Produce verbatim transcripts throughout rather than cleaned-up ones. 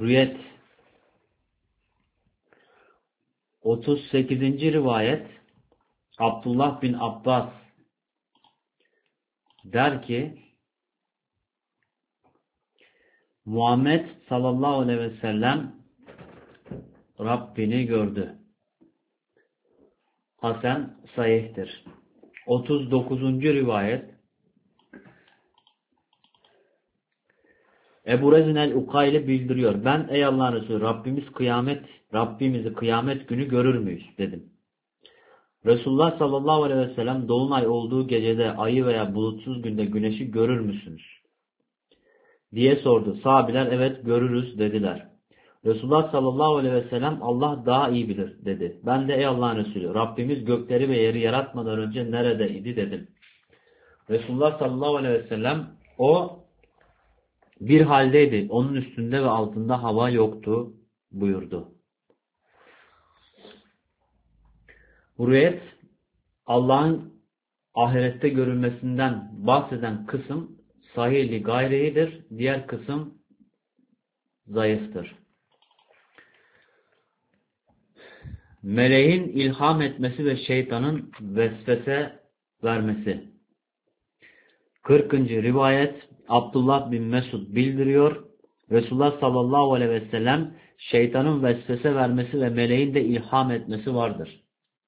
Rüyet otuz sekizinci rivayet Abdullah bin Abbas der ki Muhammed sallallahu aleyhi ve sellem Rabbini gördü. Hasan sahihtir. otuz dokuzuncu rivayet Ebu Rezin el-Ukayli bildiriyor. Ben ey Allah'ın Resulü Rabbimiz kıyamet Rabbimizi kıyamet günü görür müyüz dedim. Resulullah sallallahu aleyhi ve sellem dolunay olduğu gecede ayı veya bulutsuz günde güneşi görür müsünüz diye sordu. Sahabiler evet görürüz dediler. Resulullah sallallahu aleyhi ve sellem Allah daha iyi bilir dedi. Ben de ey Allah'ın Resulü Rabbimiz gökleri ve yeri yaratmadan önce neredeydi dedim. Resulullah sallallahu aleyhi ve sellem o bir haldeydi. Onun üstünde ve altında hava yoktu buyurdu. Rüyet Allah'ın ahirette görülmesinden bahseden kısım sahih-i gayridir. Diğer kısım zayıftır. Meleğin ilham etmesi ve şeytanın vesvese vermesi. kırkıncı rivayet Abdullah bin Mesud bildiriyor. Resulullah sallallahu aleyhi ve sellem şeytanın vesvese vermesi ve meleğin de ilham etmesi vardır.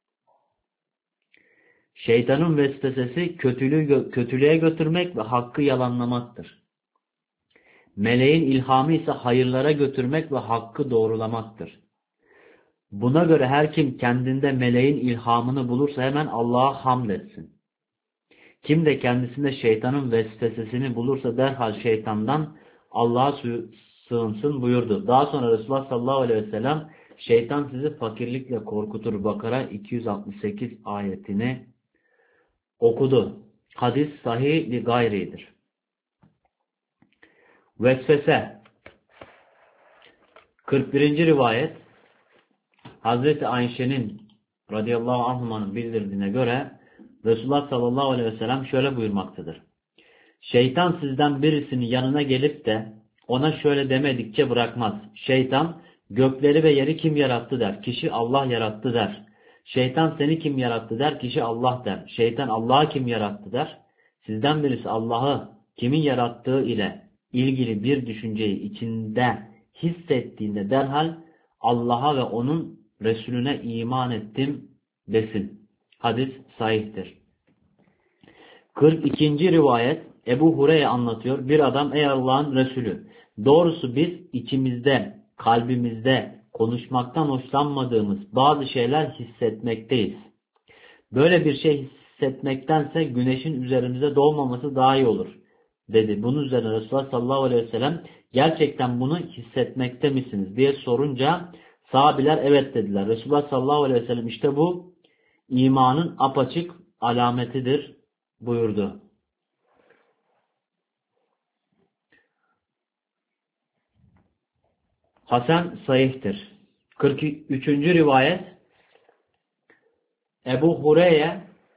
Şeytanın vesvesesi kötülüğü, kötülüğe götürmek ve hakkı yalanlamaktır. Meleğin ilhamı ise hayırlara götürmek ve hakkı doğrulamaktır. Buna göre her kim kendinde meleğin ilhamını bulursa hemen Allah'a hamd etsin. Kim de kendisinde şeytanın vesvesesini bulursa derhal şeytandan Allah'a sığınsın buyurdu. Daha sonra Resulullah sallallahu aleyhi ve sellem şeytan sizi fakirlikle korkutur. Bakara iki yüz altmış sekiz ayetini okudu. Hadis sahih li gayridir. Vesvese kırk birinci rivayet Hazreti Ayşe'nin radıyallahu anh'ın bildirdiğine göre Resulullah sallallahu aleyhi ve sellem şöyle buyurmaktadır. Şeytan sizden birisinin yanına gelip de ona şöyle demedikçe bırakmaz. Şeytan gökleri ve yeri kim yarattı der. Kişi Allah yarattı der. Şeytan seni kim yarattı der. Kişi Allah der. Şeytan Allah'ı kim yarattı der. Sizden birisi Allah'ı kimin yarattığı ile ilgili bir düşünceyi içinde hissettiğinde derhal Allah'a ve onun Resulüne iman ettim desin. Hadis sahihtir. kırk ikinci rivayet Ebu Hureyre anlatıyor. Bir adam ey Allah'ın Resulü doğrusu biz içimizde, kalbimizde konuşmaktan hoşlanmadığımız bazı şeyler hissetmekteyiz. Böyle bir şey hissetmektense güneşin üzerimize doğmaması daha iyi olur dedi. Bunun üzerine Resulullah sallallahu aleyhi ve sellem gerçekten bunu hissetmekte misiniz diye sorunca sahabiler evet dediler. Resulullah sallallahu aleyhi ve sellem işte bu imanın apaçık alametidir buyurdu. Hasan sahihtir. kırk üçüncü rivayet Ebu Hureyre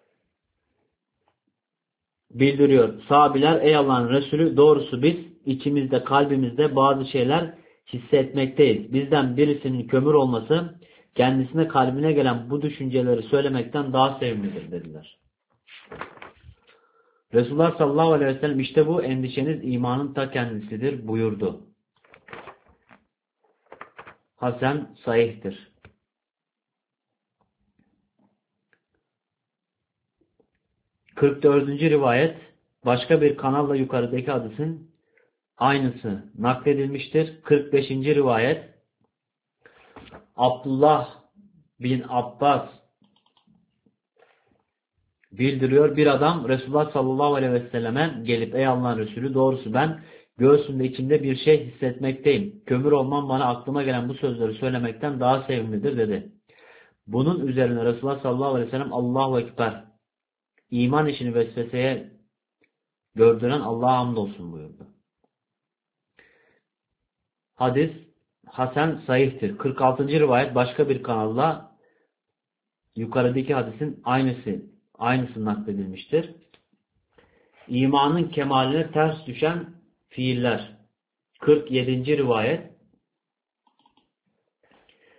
bildiriyor. Sahabiler ey Allah'ın Resulü doğrusu biz içimizde kalbimizde bazı şeyler hissetmekteyiz. Bizden birisinin kömür olması kendisine kalbine gelen bu düşünceleri söylemekten daha sevimlidir dediler. Resulullah sallallahu aleyhi ve sellem işte bu endişeniz imanın ta kendisidir buyurdu. Hasan sahihtir. kırk dördüncü rivayet başka bir kanalla yukarıdaki hadisin aynısı nakledilmiştir. kırk beşinci rivayet Abdullah bin Abbas bildiriyor. Bir adam Resulullah sallallahu aleyhi ve selleme gelip ey Allah'ın Resulü doğrusu ben göğsümde içimde bir şey hissetmekteyim. Kömür olmam bana aklıma gelen bu sözleri söylemekten daha sevimlidir dedi. Bunun üzerine Resulullah sallallahu aleyhi ve sellem Allahu Ekber iman işini vesveseye gördüren Allah'a hamdolsun buyurdu. Hadis Hasan sahihtir. kırk altıncı rivayet başka bir kanalla yukarıdaki hadisin aynısı aynısı nakledilmiştir. İmanın kemaline ters düşen fiiller. kırk yedinci rivayet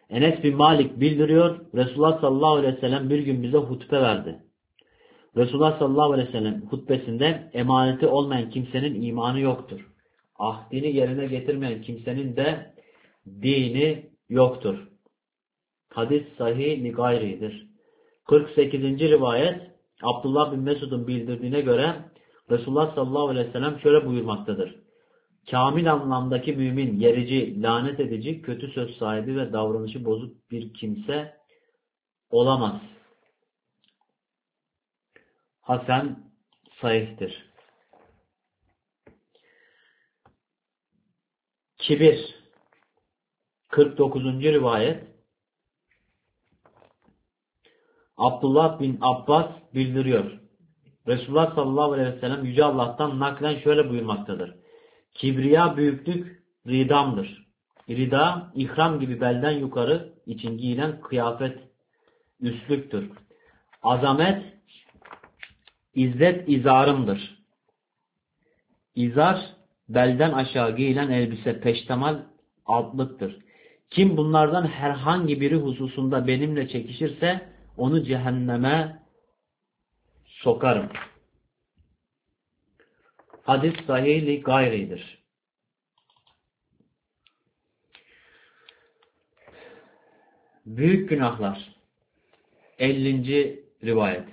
Enes bin Malik bildiriyor. Resulullah sallallahu aleyhi ve sellem bir gün bize hutbe verdi. Resulullah sallallahu aleyhi ve sellem hutbesinde emaneti olmayan kimsenin imanı yoktur. Ahdini yerine getirmeyen kimsenin de dini yoktur. Hadis sahih li gayridir. kırk sekizinci rivayet Abdullah bin Mesud'un bildirdiğine göre Resulullah sallallahu aleyhi ve sellem şöyle buyurmaktadır. Kamil anlamdaki mümin, yerici, lanet edici, kötü söz sahibi ve davranışı bozuk bir kimse olamaz. Hasan sahihtir. Kibir kırk dokuzuncu rivayet Abdullah bin Abbas bildiriyor. Resulullah sallallahu aleyhi ve sellem Yüce Allah'tan naklen şöyle buyurmaktadır. Kibriya büyüklük ridamdır. Rida, ihram gibi belden yukarı için giyilen kıyafet, üstlüktür. Azamet, izzet izarımdır. İzar, belden aşağı giyilen elbise, peştemal, altlıktır. Kim bunlardan herhangi biri hususunda benimle çekişirse onu cehenneme sokarım. Hadis sahih-i gayridir. Büyük günahlar. ellinci rivayet.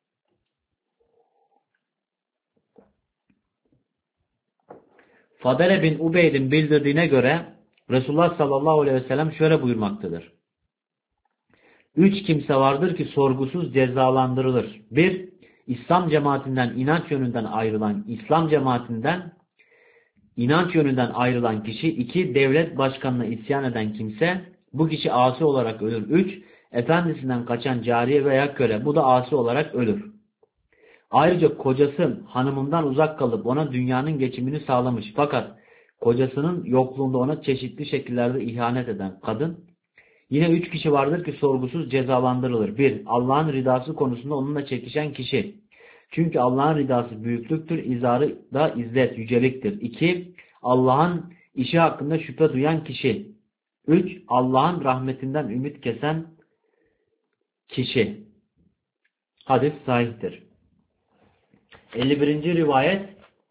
Fadele bin Ubeyd'in bildirdiğine göre Resulullah sallallahu aleyhi ve sellem şöyle buyurmaktadır. Üç kimse vardır ki sorgusuz cezalandırılır. Bir, İslam cemaatinden inanç yönünden ayrılan, İslam cemaatinden inanç yönünden ayrılan kişi. İki, devlet başkanına isyan eden kimse. Bu kişi asi olarak ölür. Üç, efendisinden kaçan cariye veya köle. Bu da asi olarak ölür. Ayrıca kocası hanımından uzak kalıp ona dünyanın geçimini sağlamış. Fakat kocasının yokluğunda ona çeşitli şekillerde ihanet eden kadın. Yine üç kişi vardır ki sorgusuz cezalandırılır. Bir, Allah'ın ridası konusunda onunla çekişen kişi. Çünkü Allah'ın ridası büyüklüktür, izarı da izzet, yüceliktir. İki, Allah'ın işi hakkında şüphe duyan kişi. Üç, Allah'ın rahmetinden ümit kesen kişi. Hadis sahihtir. elli birinci rivayet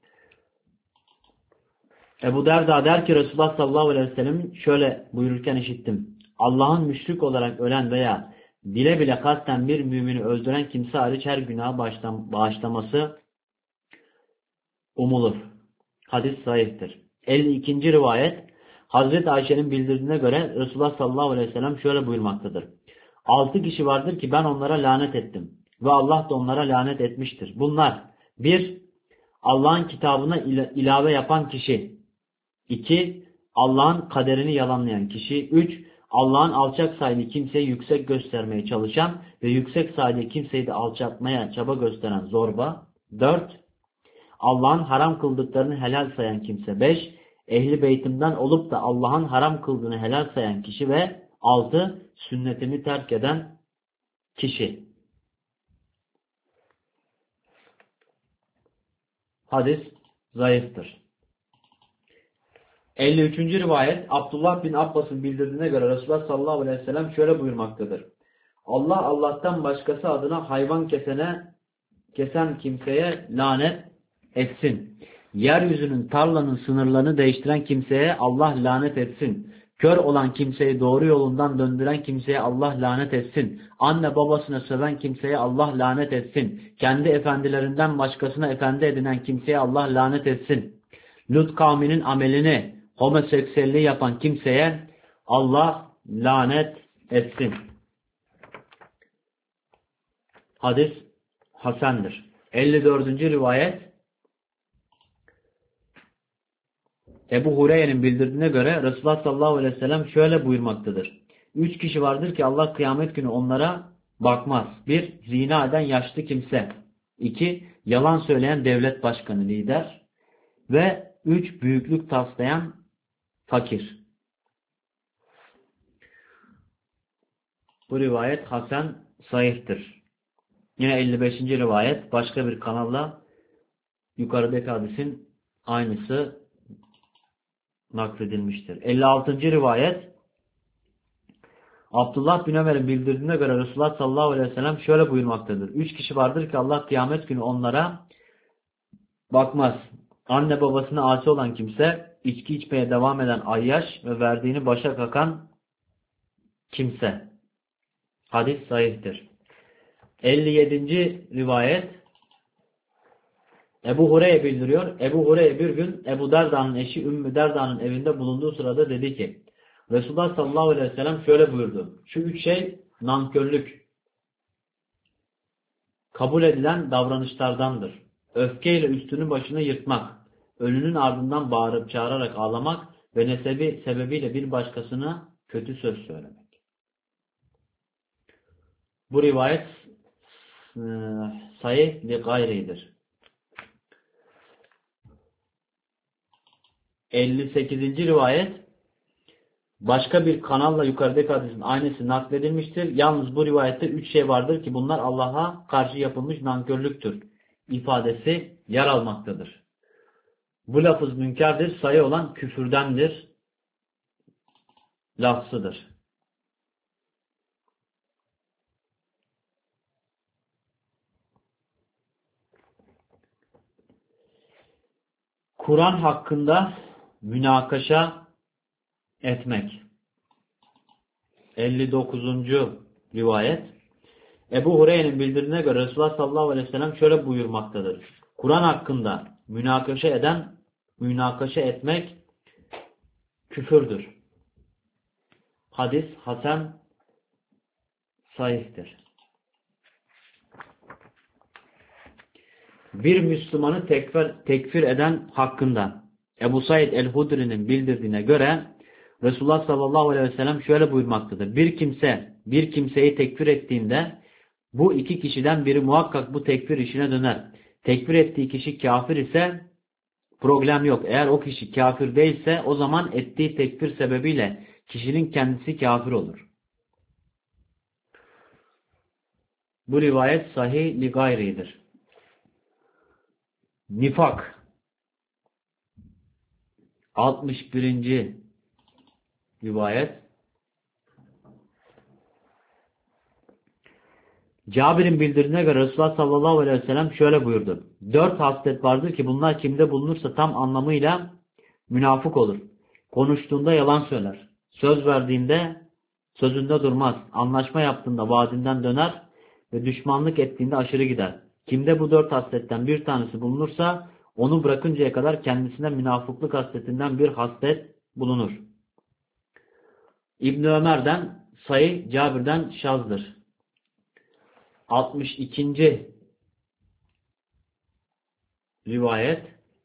Ebu Derda der ki Resulullah sallallahu aleyhi ve sellem şöyle buyururken işittim. Allah'ın müşrik olarak ölen veya bile bile kasten bir mümini öldüren kimse hariç her günaha bağışlaması umulur. Hadis sahihtir. elli ikinci rivayet Hazreti Ayşe'nin bildirdiğine göre Resulullah sallallahu aleyhi ve sellem şöyle buyurmaktadır. Altı kişi vardır ki ben onlara lanet ettim ve Allah da onlara lanet etmiştir. Bunlar bir, Allah'ın kitabına ilave yapan kişi. iki, Allah'ın kaderini yalanlayan kişi. üç, Allah'ın alçak saydığı kimseyi yüksek göstermeye çalışan ve yüksek saydığı kimseyi de alçaltmaya çaba gösteren zorba. dört, Allah'ın haram kıldıklarını helal sayan kimse. beş, Ehli beytimden olup da Allah'ın haram kıldığını helal sayan kişi ve altı, sünnetimi terk eden kişi. Hadis zayıftır. elli üçüncü rivayet Abdullah bin Abbas'ın bildirdiğine göre Resulullah sallallahu aleyhi ve sellem şöyle buyurmaktadır. Allah Allah'tan başkası adına hayvan kesene kesen kimseye lanet etsin. Yeryüzünün tarlanın sınırlarını değiştiren kimseye Allah lanet etsin. Kör olan kimseyi doğru yolundan döndüren kimseye Allah lanet etsin. Anne babasına söven kimseye Allah lanet etsin. Kendi efendilerinden başkasına efendi edinen kimseye Allah lanet etsin. Lut kavminin amelini, homoseksüelliği yapan kimseye Allah lanet etsin. Hadis hasendir. elli dördüncü rivayet Ebu Hureyre'nin bildirdiğine göre Resulullah sallallahu aleyhi ve sellem şöyle buyurmaktadır. Üç kişi vardır ki Allah kıyamet günü onlara bakmaz. Bir, zina eden yaşlı kimse. İki, yalan söyleyen devlet başkanı, lider. Ve üç, büyüklük taslayan fakir. Bu rivayet hasen sahihtir. Yine elli beşinci rivayet başka bir kanalla yukarıdaki hadisin aynısı nakledilmiştir. elli altıncı rivayet Abdullah bin Ömer'in bildirdiğine göre Resulullah sallallahu aleyhi ve sellem şöyle buyurmaktadır. Üç kişi vardır ki Allah kıyamet günü onlara bakmaz. Anne babasına asi olan kimse, içki içmeye devam eden ayyaş ve verdiğini başa kakan kimse. Hadis sahihtir. elli yedinci rivayet Ebu Hureyre bildiriyor. Ebu Hureyre bir gün Ebu Derda'nın eşi Ümmü Derda'nın evinde bulunduğu sırada dedi ki Resulullah sallallahu aleyhi ve sellem şöyle buyurdu. Şu üç şey nankörlük, kabul edilen davranışlardandır. Öfkeyle üstünü başını yırtmak, ölünün ardından bağırıp çağırarak ağlamak ve nesebi sebebiyle bir başkasına kötü söz söylemek. Bu rivayet e, sahih li gayridir. elli sekizinci rivayet başka bir kanalla yukarıdaki hadisin aynısı nakledilmiştir. Yalnız bu rivayette üç şey vardır ki bunlar Allah'a karşı yapılmış nankörlüktür ifadesi yer almaktadır. Bu lafız münkerdir, sayı olan küfürdendir, lafzıdır. Kur'an hakkında münakaşa etmek. elli dokuzuncu rivayet Ebu Hureyre'nin bildirdiğine göre Resulullah sallallahu aleyhi ve sellem şöyle buyurmaktadır. Kur'an hakkında münakaşa eden, münakaşa etmek küfürdür. Hadis hasen sahihtir. Bir Müslümanı tekfir, tekfir eden hakkında Ebu Said el-Hudri'nin bildirdiğine göre Resulullah sallallahu aleyhi ve sellem şöyle buyurmaktadır. Bir kimse bir kimseyi tekfir ettiğinde bu iki kişiden biri muhakkak bu tekfir işine döner. Tekfir ettiği kişi kafir ise problem yok. Eğer o kişi kafir değilse o zaman ettiği tekfir sebebiyle kişinin kendisi kafir olur. Bu rivayet sahih li gayridir. Nifak altmış birinci rivayet Cabir'in bildirdiğine göre Resulullah sallallahu aleyhi ve sellem şöyle buyurdu. Dört haslet vardır ki bunlar kimde bulunursa tam anlamıyla münafık olur. Konuştuğunda yalan söyler. Söz verdiğinde sözünde durmaz. Anlaşma yaptığında vaadinden döner ve düşmanlık ettiğinde aşırı gider. Kimde bu dört hasletten bir tanesi bulunursa onu bırakıncaya kadar kendisine münafıklık hasletinden bir haslet bulunur. İbn Ömer'den sayı Cabir'den şazdır. altmış ikinci rivayet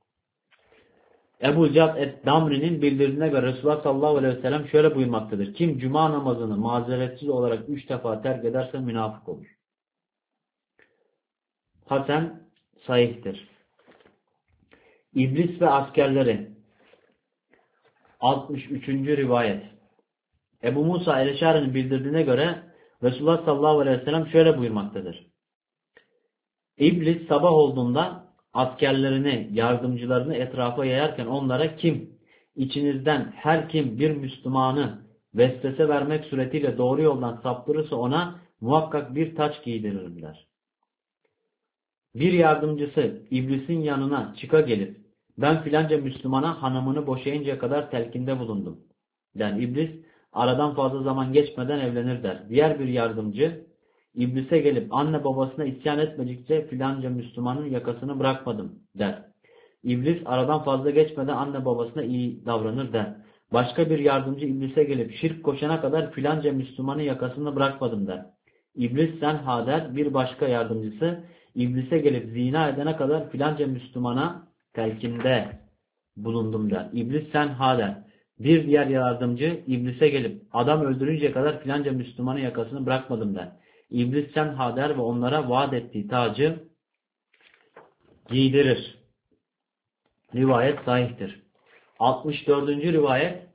Ebu Cad et-Damri'nin bildirdiğine göre Resulullah sallallahu aleyhi ve sellem şöyle buyurmaktadır. Kim cuma namazını mazeretsiz olarak üç defa terk ederse münafık olur. Hasen sahihtir. İblis ve askerleri altmış üçüncü rivayet Ebu Musa el-Eşari'nin bildirdiğine göre Resulullah sallallahu aleyhi ve sellem şöyle buyurmaktadır. İblis sabah olduğunda askerlerini, yardımcılarını etrafa yayarken onlara kim, içinizden her kim bir Müslümanı vesvese vermek suretiyle doğru yoldan saptırırsa ona muhakkak bir taç giydiririm der. Bir yardımcısı iblisin yanına çıka gelip ben filanca Müslümana hanımını boşayıncaya kadar telkinde bulundum der. İblis aradan fazla zaman geçmeden evlenir der. Diğer bir yardımcı İblise gelip anne babasına isyan etmedikçe filanca Müslümanın yakasını bırakmadım der. İblis aradan fazla geçmeden anne babasına iyi davranır der. Başka bir yardımcı iblise gelip şirk koşana kadar filanca Müslümanın yakasını bırakmadım der. İblis sen ha der. Bir başka yardımcısı iblise gelip zina edene kadar filanca Müslümana telkinde bulundum der. İblis sen ha der. Bir diğer yardımcı iblise gelip adam öldürünceye kadar filanca Müslümanın yakasını bırakmadım der. İblis sen ha der ve onlara vaat ettiği tacı giydirir. Rivayet sahihtir. altmış dördüncü rivayet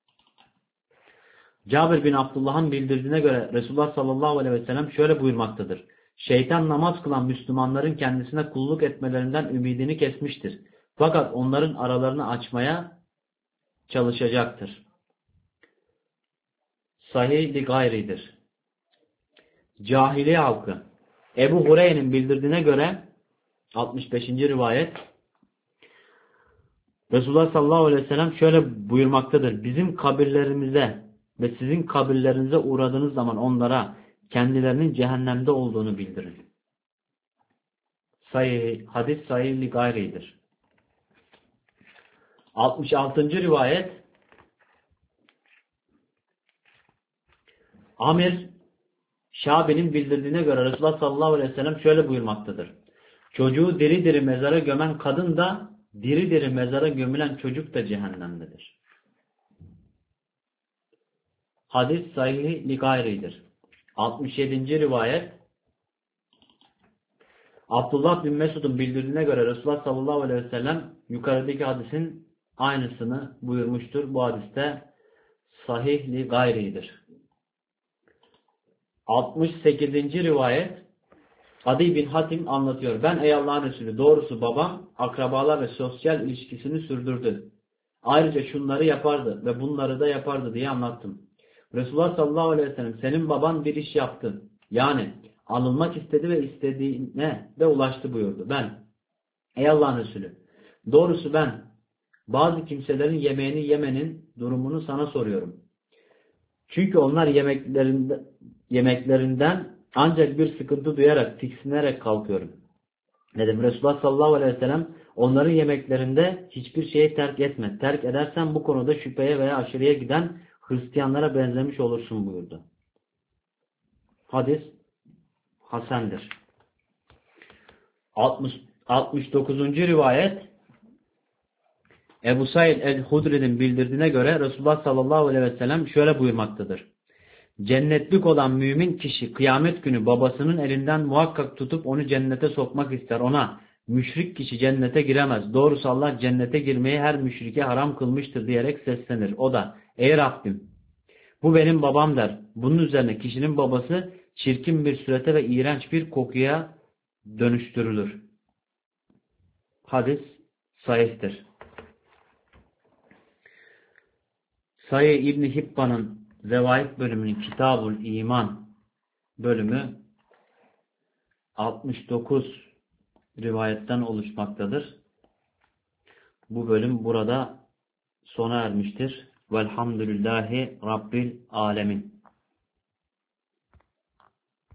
Cabir bin Abdullah'ın bildirdiğine göre Resulullah sallallahu aleyhi ve sellem şöyle buyurmaktadır. Şeytan namaz kılan Müslümanların kendisine kulluk etmelerinden ümidini kesmiştir. Fakat onların aralarını açmaya çalışacaktır. sahih li gayridir. Cahiliye halkı. Ebu Hureyre'nin bildirdiğine göre altmış beşinci rivayet Resulullah sallallahu aleyhi ve sellem şöyle buyurmaktadır. Bizim kabirlerimize ve sizin kabirlerinize uğradığınız zaman onlara kendilerinin cehennemde olduğunu bildirin. Sahih, hadis sahih li gayridir. altmış altıncı rivayet Amir Şabi'nin bildirdiğine göre Resulullah sallallahu aleyhi ve sellem şöyle buyurmaktadır. Çocuğu diri diri mezara gömen kadın da diri diri mezara gömülen çocuk da cehennemdedir. Hadis sahih li gayridir. altmış yedinci rivayet Abdullah bin Mesud'un bildirdiğine göre Resulullah sallallahu aleyhi ve sellem yukarıdaki hadisin aynısını buyurmuştur. Bu hadiste sahih li gayridir. altmış sekizinci rivayet Adi bin Hatim anlatıyor. Ben ey Allah'ın Resulü doğrusu babam akrabalar ve sosyal ilişkisini sürdürdü. Ayrıca şunları yapardı ve bunları da yapardı diye anlattım. Resulullah sallallahu aleyhi ve sellem senin baban bir iş yaptı. Yani alınmak istedi ve istediğine de ulaştı buyurdu. Ben ey Allah'ın Resulü doğrusu ben bazı kimselerin yemeğini yemenin durumunu sana soruyorum. Çünkü onlar yemeklerinden, yemeklerinden ancak bir sıkıntı duyarak, tiksinerek kalkıyorum. Dedim Resulullah sallallahu aleyhi ve sellem onların yemeklerinde hiçbir şeyi terk etme. Terk edersen bu konuda şüpheye veya aşırıya giden Hristiyanlara benzemiş olursun buyurdu. Hadis hasendir. altmış, altmış dokuzuncu rivayet Ebu Said el-Hudri'nin bildirdiğine göre Resulullah sallallahu aleyhi ve sellem şöyle buyurmaktadır. Cennetlik olan mümin kişi kıyamet günü babasının elinden muhakkak tutup onu cennete sokmak ister. Ona müşrik kişi cennete giremez. Doğrusu Allah cennete girmeyi her müşrike haram kılmıştır diyerek seslenir. O da ey Rabbim bu benim babam der. Bunun üzerine kişinin babası çirkin bir surete ve iğrenç bir kokuya dönüştürülür. Hadis sahihtir. Sahih İbn-i Hibban'ın Revayet bölümünün Kitabul İman bölümü altmış dokuz rivayetten oluşmaktadır. Bu bölüm burada sona ermiştir. Velhamdülillahi Rabbil Alemin.